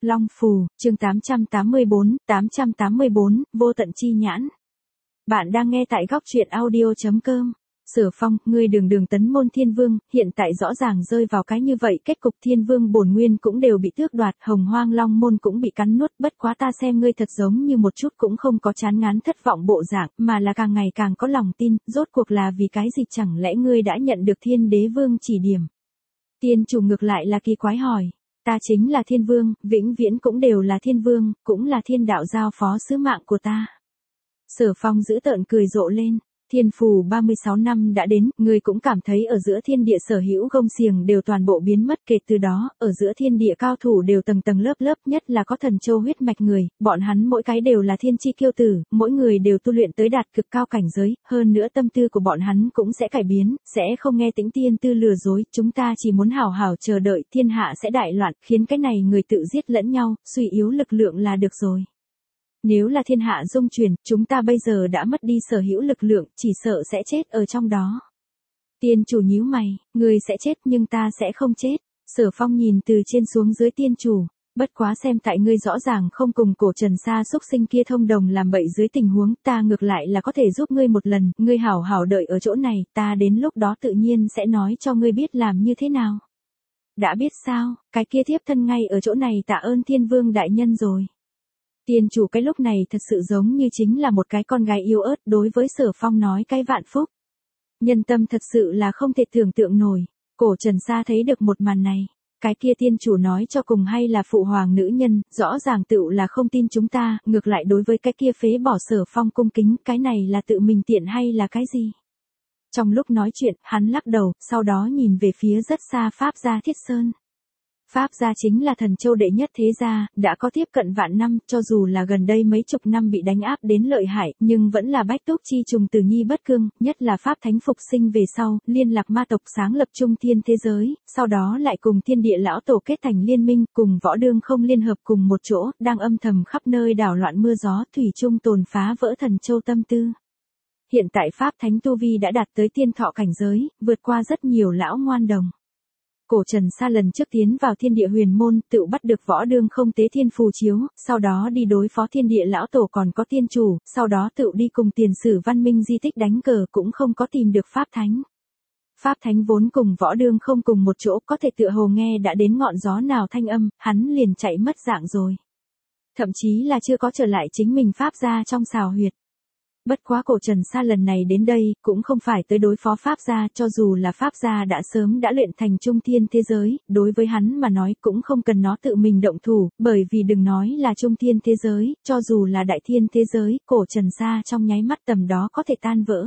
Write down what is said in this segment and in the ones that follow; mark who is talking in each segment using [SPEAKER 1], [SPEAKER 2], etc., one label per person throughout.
[SPEAKER 1] Long Phù, chương 884, vô tận chi nhãn. Bạn đang nghe tại góc truyện audio.com. Sở Phong, ngươi đường tấn môn thiên vương, hiện tại rõ ràng rơi vào cái như vậy, kết cục thiên vương bổn nguyên cũng đều bị tước đoạt, hồng hoang long môn cũng bị cắn nuốt, bất quá ta xem ngươi thật giống như một chút cũng không có chán ngán thất vọng bộ dạng, mà là càng ngày càng có lòng tin, rốt cuộc là vì cái gì, chẳng lẽ ngươi đã nhận được thiên đế vương chỉ điểm? Tiên chủ ngược lại là kỳ quái hỏi. Ta chính là thiên vương, vĩnh viễn cũng đều là thiên vương, cũng là thiên đạo giao phó sứ mạng của ta. Sở Phong giữ tợn cười rộ lên. Thiên phù 36 năm đã đến, ngươi cũng cảm thấy ở giữa thiên địa sở hữu gông xiềng đều toàn bộ biến mất, kể từ đó, ở giữa thiên địa cao thủ đều tầng tầng lớp, nhất là có thần châu huyết mạch người, bọn hắn mỗi cái đều là thiên chi kiêu tử, mỗi người đều tu luyện tới đạt cực cao cảnh giới, hơn nữa tâm tư của bọn hắn cũng sẽ cải biến, sẽ không nghe tĩnh tiên tư lừa dối, chúng ta chỉ muốn hảo hảo chờ đợi thiên hạ sẽ đại loạn, khiến cái này người tự giết lẫn nhau, suy yếu lực lượng là được rồi. Nếu là thiên hạ dung chuyển, chúng ta bây giờ đã mất đi sở hữu lực lượng, chỉ sợ sẽ chết ở trong đó. Tiên chủ nhíu mày, người sẽ chết nhưng ta sẽ không chết. Sở Phong nhìn từ trên xuống dưới tiên chủ, bất quá xem tại ngươi rõ ràng không cùng cổ Trần Sa xúc sinh kia thông đồng làm bậy dưới tình huống, ta ngược lại là có thể giúp ngươi một lần, ngươi hảo hảo đợi ở chỗ này, ta đến lúc đó tự nhiên sẽ nói cho ngươi biết làm như thế nào. Đã biết sao, cái kia thiếp thân ngay ở chỗ này tạ ơn thiên vương đại nhân rồi. Tiên chủ cái lúc này thật sự giống như chính là một cái con gái yếu ớt đối với Sở Phong nói cái vạn phúc. Nhân tâm thật sự là không thể tưởng tượng nổi. Cổ Trần Sa thấy được một màn này. Cái kia tiên chủ nói cho cùng hay là phụ hoàng nữ nhân, rõ ràng tựu là không tin chúng ta, ngược lại đối với cái kia phế bỏ Sở Phong cung kính, cái này là tự mình tiện hay là cái gì? Trong lúc nói chuyện, hắn lắc đầu, sau đó nhìn về phía rất xa Pháp gia Thiết Sơn. Pháp gia chính là thần châu đệ nhất thế gia, đã có tiếp cận vạn năm, cho dù là gần đây mấy chục năm bị đánh áp đến lợi hại, nhưng vẫn là bách túc chi trùng từ nhi bất cương, nhất là Pháp thánh phục sinh về sau, liên lạc ma tộc sáng lập trung thiên thế giới, sau đó lại cùng thiên địa lão tổ kết thành liên minh, cùng võ đương không liên hợp cùng một chỗ, đang âm thầm khắp nơi đảo loạn mưa gió, thủy chung tồn phá vỡ thần châu tâm tư. Hiện tại Pháp thánh tu vi đã đạt tới tiên thọ cảnh giới, vượt qua rất nhiều lão ngoan đồng. Cổ Trần Sa lần trước tiến vào thiên địa huyền môn, tự bắt được võ đương không tế thiên phù chiếu, sau đó đi đối phó thiên địa lão tổ còn có tiên chủ, sau đó tự đi cùng tiền sử văn minh di tích đánh cờ cũng không có tìm được Pháp Thánh. Pháp Thánh vốn cùng võ đương không cùng một chỗ, có thể tựa hồ nghe đã đến ngọn gió nào thanh âm, hắn liền chạy mất dạng rồi. Thậm chí là chưa có trở lại chính mình Pháp gia trong xào huyệt. Bất quá cổ Trần Sa lần này đến đây, cũng không phải tới đối phó Pháp gia, cho dù là Pháp gia đã sớm đã luyện thành trung thiên thế giới, đối với hắn mà nói cũng không cần nó tự mình động thủ, bởi vì đừng nói là trung thiên thế giới, cho dù là đại thiên thế giới, cổ Trần Sa trong nháy mắt tầm đó có thể tan vỡ.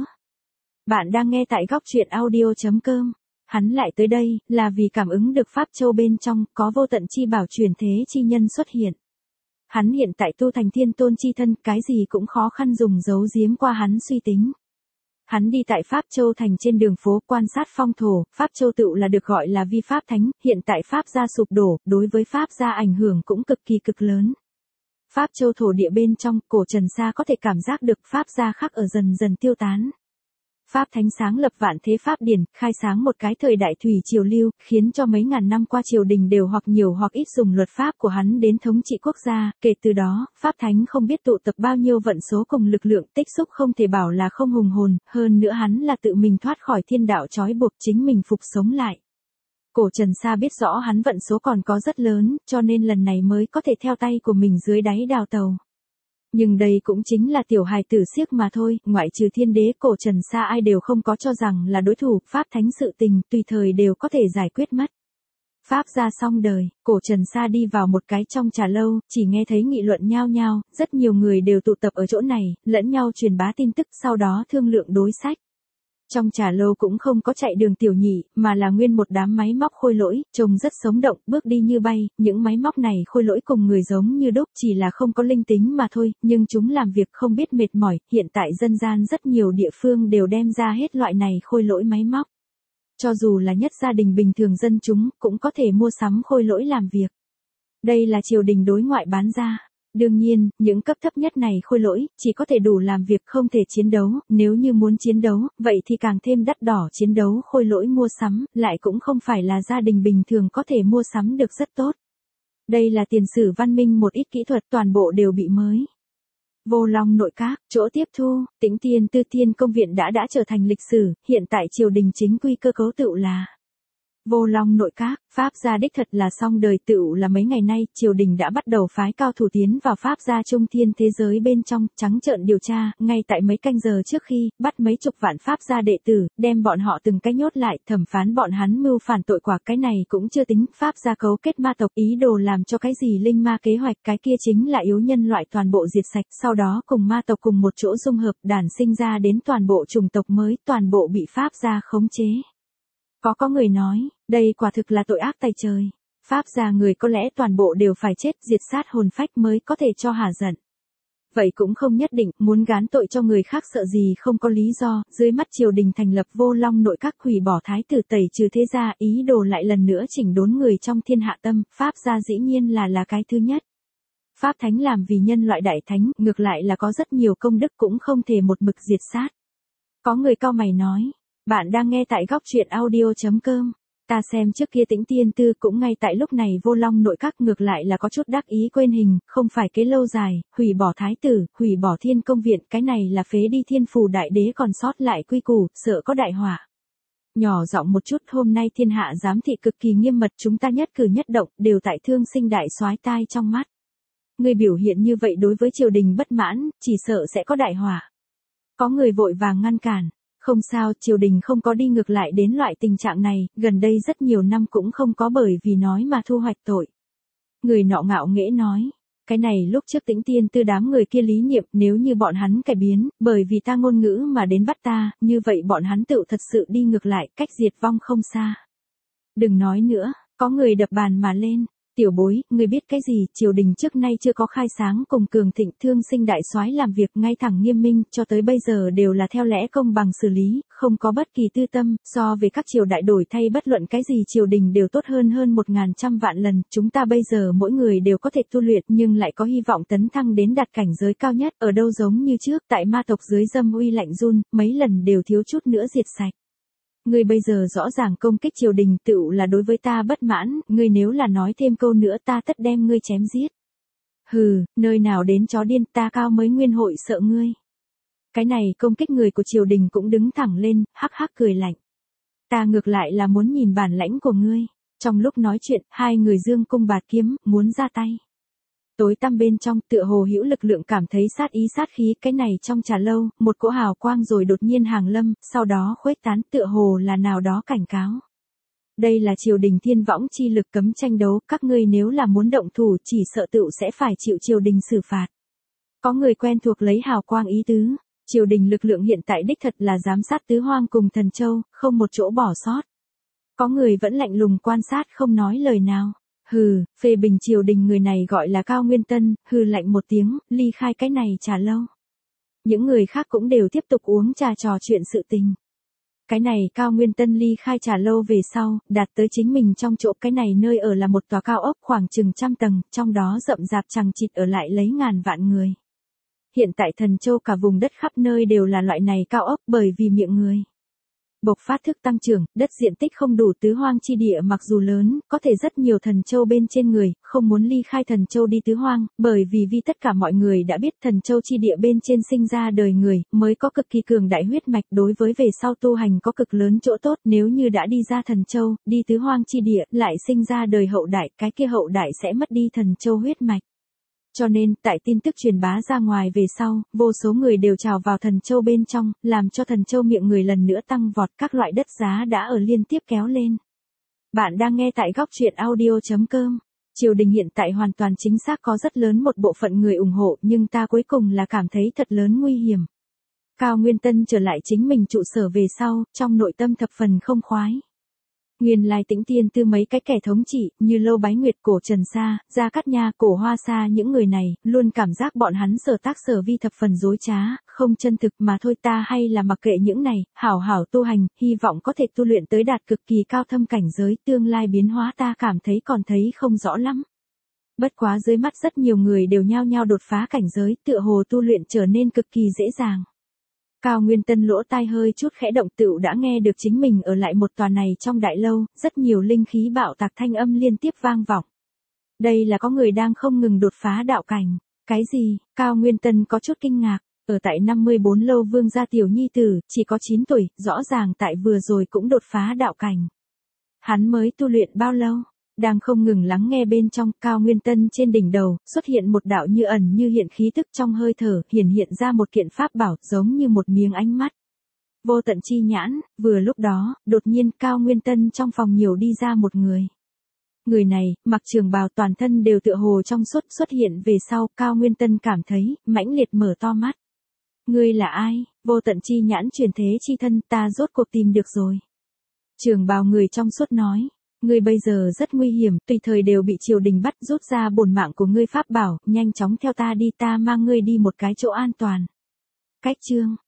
[SPEAKER 1] Bạn đang nghe tại góc truyện audio.com. Hắn lại tới đây, là vì cảm ứng được Pháp Châu bên trong, có vô tận chi bảo truyền thế chi nhân xuất hiện. Hắn hiện tại tu thành thiên tôn chi thân, cái gì cũng khó khăn dùng giấu giếm qua hắn suy tính. Hắn đi tại Pháp Châu thành trên đường phố quan sát phong thổ, Pháp Châu tựu là được gọi là vi Pháp Thánh, hiện tại Pháp gia sụp đổ, đối với Pháp gia ảnh hưởng cũng cực kỳ cực lớn. Pháp Châu thổ địa bên trong, cổ Trần Sa có thể cảm giác được Pháp gia khắc ở dần dần tiêu tán. Pháp Thánh sáng lập vạn thế Pháp điển, khai sáng một cái thời đại thủy triều lưu, khiến cho mấy ngàn năm qua triều đình đều hoặc nhiều hoặc ít dùng luật pháp của hắn đến thống trị quốc gia, kể từ đó, Pháp Thánh không biết tụ tập bao nhiêu vận số cùng lực lượng tích xúc không thể bảo là không hùng hồn, hơn nữa hắn là tự mình thoát khỏi thiên đạo trói buộc chính mình phục sống lại. Cổ Trần Sa biết rõ hắn vận số còn có rất lớn, cho nên lần này mới có thể theo tay của mình dưới đáy đào tàu. Nhưng đây cũng chính là tiểu hài tử xiếc mà thôi, ngoại trừ thiên đế, cổ Trần Sa ai đều không có cho rằng là đối thủ, Pháp Thánh sự tình, tùy thời đều có thể giải quyết mất. Pháp gia xong đời, cổ Trần Sa đi vào một cái trong trà lâu, chỉ nghe thấy nghị luận nhao nhao, rất nhiều người đều tụ tập ở chỗ này, lẫn nhau truyền bá tin tức, sau đó thương lượng đối sách. Trong trà lâu cũng không có chạy đường tiểu nhị, mà là nguyên một đám máy móc khôi lỗi, trông rất sống động, bước đi như bay, những máy móc này khôi lỗi cùng người giống như đúc, chỉ là không có linh tính mà thôi, nhưng chúng làm việc không biết mệt mỏi, hiện tại dân gian rất nhiều địa phương đều đem ra hết loại này khôi lỗi máy móc. Cho dù là nhất gia đình bình thường dân chúng, cũng có thể mua sắm khôi lỗi làm việc. Đây là triều đình đối ngoại bán ra. Đương nhiên, những cấp thấp nhất này khôi lỗi, chỉ có thể đủ làm việc không thể chiến đấu, nếu như muốn chiến đấu, vậy thì càng thêm đắt đỏ chiến đấu khôi lỗi mua sắm, lại cũng không phải là gia đình bình thường có thể mua sắm được rất tốt. Đây là tiền sử văn minh một ít kỹ thuật toàn bộ đều bị mới. Vô Long nội các, chỗ tiếp thu, Tĩnh Tiên Tư Tiên Công Viện đã trở thành lịch sử, hiện tại triều đình chính quy cơ cấu tựu là Vô Long nội các, Pháp gia đích thật là xong đời tựu là mấy ngày nay, triều đình đã bắt đầu phái cao thủ tiến vào Pháp gia trung thiên thế giới bên trong, trắng trợn điều tra, ngay tại mấy canh giờ trước khi, bắt mấy chục vạn Pháp gia đệ tử, đem bọn họ từng cái nhốt lại, thẩm phán bọn hắn mưu phản tội quả, cái này cũng chưa tính, Pháp gia cấu kết ma tộc, ý đồ làm cho cái gì linh ma kế hoạch, cái kia chính là yếu nhân loại toàn bộ diệt sạch, sau đó cùng ma tộc cùng một chỗ dung hợp, đản sinh ra đến toàn bộ chủng tộc mới, toàn bộ bị Pháp gia khống chế. Có người nói, đây quả thực là tội ác tày trời. Pháp gia người có lẽ toàn bộ đều phải chết, diệt sát hồn phách mới có thể cho hả giận. Vậy cũng không nhất định, muốn gán tội cho người khác sợ gì không có lý do, dưới mắt triều đình thành lập Vô Long nội các, hủy bỏ thái tử, tẩy trừ thế gia, ý đồ lại lần nữa chỉnh đốn người trong thiên hạ tâm, Pháp gia dĩ nhiên là cái thứ nhất. Pháp thánh làm vì nhân loại đại thánh, ngược lại là có rất nhiều công đức cũng không thể một mực diệt sát. Có người cau mày nói. Bạn đang nghe tại góc truyện audio.com. Ta xem trước kia Tĩnh Tiên Tư cũng ngay tại lúc này Vô Long nội các ngược lại là có chút đắc ý quên hình, không phải cái lâu dài, hủy bỏ thái tử, hủy bỏ Thiên Công Viện, cái này là phế đi Thiên Phù Đại Đế còn sót lại quy củ, sợ có đại họa. Nhỏ giọng một chút, hôm nay thiên hạ giám thị cực kỳ nghiêm mật, chúng ta nhất cử nhất động đều tại Thương Sinh đại soái tai trong mắt. Người biểu hiện như vậy đối với triều đình bất mãn, chỉ sợ sẽ có đại họa. Có người vội vàng ngăn cản. Không sao, triều đình không có đi ngược lại đến loại tình trạng này, gần đây rất nhiều năm cũng không có bởi vì nói mà thu hoạch tội. Người nọ ngạo nghễ nói, cái này lúc trước Tĩnh Tiên Tư đám người kia lý niệm, nếu như bọn hắn cải biến, bởi vì ta ngôn ngữ mà đến bắt ta, như vậy bọn hắn tự thật sự đi ngược lại, cách diệt vong không xa. Đừng nói nữa, có người đập bàn mà lên. Tiểu bối, người biết cái gì, triều đình trước nay chưa có khai sáng cùng cường thịnh, Thương Sinh đại soái làm việc ngay thẳng nghiêm minh, cho tới bây giờ đều là theo lẽ công bằng xử lý, không có bất kỳ tư tâm, so về các triều đại đổi thay bất luận cái gì triều đình đều tốt hơn 1.100 vạn lần, chúng ta bây giờ mỗi người đều có thể tu luyện nhưng lại có hy vọng tấn thăng đến đạt cảnh giới cao nhất, ở đâu giống như trước, tại ma tộc dưới dâm uy lạnh run, mấy lần đều thiếu chút nữa diệt sạch. Ngươi bây giờ rõ ràng công kích triều đình tựu là đối với ta bất mãn, ngươi nếu là nói thêm câu nữa ta tất đem ngươi chém giết. Hừ, nơi nào đến chó điên, ta Cao mới nguyên hội sợ ngươi. Cái này công kích người của triều đình cũng đứng thẳng lên, hắc hắc cười lạnh. Ta ngược lại là muốn nhìn bản lãnh của ngươi. Trong lúc nói chuyện, hai người dương cung bạt kiếm, muốn ra tay. Tối tăm bên trong, tựa hồ hữu lực lượng cảm thấy sát ý sát khí, cái này trong trà lâu, một cỗ hào quang rồi đột nhiên hàng lâm, sau đó khuếch tán, tựa hồ là nào đó cảnh cáo. Đây là triều đình thiên võng chi lực cấm tranh đấu, các ngươi nếu là muốn động thủ chỉ sợ tựu sẽ phải chịu triều đình xử phạt. Có người quen thuộc lấy hào quang ý tứ, triều đình lực lượng hiện tại đích thật là giám sát tứ hoang cùng Thần Châu, không một chỗ bỏ sót. Có người vẫn lạnh lùng quan sát không nói lời nào. Hừ, phê bình triều đình người này gọi là Cao Nguyên Tân, hừ lạnh một tiếng, ly khai cái này trà lâu. Những người khác cũng đều tiếp tục uống trà trò chuyện sự tình. Cái này Cao Nguyên Tân ly khai trà lâu về sau, đạt tới chính mình trong chỗ, cái này nơi ở là một tòa cao ốc khoảng chừng 100 tầng, trong đó rậm rạp chằng chịt ở lại lấy ngàn vạn người. Hiện tại Thần Châu cả vùng đất khắp nơi đều là loại này cao ốc bởi vì miệng người bộc phát thức tăng trưởng, đất diện tích không đủ tứ hoang chi địa mặc dù lớn, có thể rất nhiều Thần Châu bên trên người, không muốn ly khai Thần Châu đi tứ hoang, bởi vì tất cả mọi người đã biết Thần Châu chi địa bên trên sinh ra đời người, mới có cực kỳ cường đại huyết mạch đối với về sau tu hành có cực lớn chỗ tốt, nếu như đã đi ra Thần Châu, đi tứ hoang chi địa, lại sinh ra đời hậu đại, cái kia hậu đại sẽ mất đi Thần Châu huyết mạch. Cho nên, tại tin tức truyền bá ra ngoài về sau, vô số người đều trào vào Thần Châu bên trong, làm cho Thần Châu miệng người lần nữa tăng vọt, các loại đất giá đã ở liên tiếp kéo lên. Bạn đang nghe tại góc truyện audio.com. Triều đình hiện tại hoàn toàn chính xác có rất lớn một bộ phận người ủng hộ, nhưng ta cuối cùng là cảm thấy thật lớn nguy hiểm. Cao Nguyên Tân trở lại chính mình trụ sở về sau, trong nội tâm thập phần không khoái. Nguyên lai Tĩnh Tiên Tư mấy cái kẻ thống trị, như Lâu Bái Nguyệt, Cổ Trần Sa, Gia Cát Nha, Cổ Hoa Sa, những người này, luôn cảm giác bọn hắn sở tác sở vi thập phần dối trá, không chân thực, mà thôi ta hay là mặc kệ những này, hảo hảo tu hành, hy vọng có thể tu luyện tới đạt cực kỳ cao thâm cảnh giới, tương lai biến hóa ta cảm thấy còn thấy không rõ lắm. Bất quá dưới mắt rất nhiều người đều nhao nhao đột phá cảnh giới, tựa hồ tu luyện trở nên cực kỳ dễ dàng. Cao Nguyên Tân lỗ tai hơi chút khẽ động, tựu đã nghe được chính mình ở lại một tòa này trong đại lâu, rất nhiều linh khí bạo tạc thanh âm liên tiếp vang vọng. Đây là có người đang không ngừng đột phá đạo cảnh. Cái gì? Cao Nguyên Tân có chút kinh ngạc. Ở tại 54 lâu vương gia tiểu nhi tử, chỉ có 9 tuổi, rõ ràng tại vừa rồi cũng đột phá đạo cảnh. Hắn mới tu luyện bao lâu? Đang không ngừng lắng nghe bên trong, Cao Nguyên Tân trên đỉnh đầu, xuất hiện một đạo như ẩn như hiện khí tức trong hơi thở, hiện ra một kiện pháp bảo, giống như một miếng ánh mắt. Vô tận chi nhãn, vừa lúc đó, đột nhiên Cao Nguyên Tân trong phòng nhiều đi ra một người. Người này, mặc trường bào toàn thân đều tựa hồ trong suốt xuất hiện về sau, Cao Nguyên Tân cảm thấy, mãnh liệt mở to mắt. Ngươi là ai? Vô tận chi nhãn truyền thế chi thân, ta rốt cuộc tìm được rồi. Trường bào người trong suốt nói. Ngươi bây giờ rất nguy hiểm, tùy thời đều bị triều đình bắt, rút ra bổn mạng của ngươi pháp bảo, nhanh chóng theo ta đi, ta mang ngươi đi một cái chỗ an toàn. Cách chương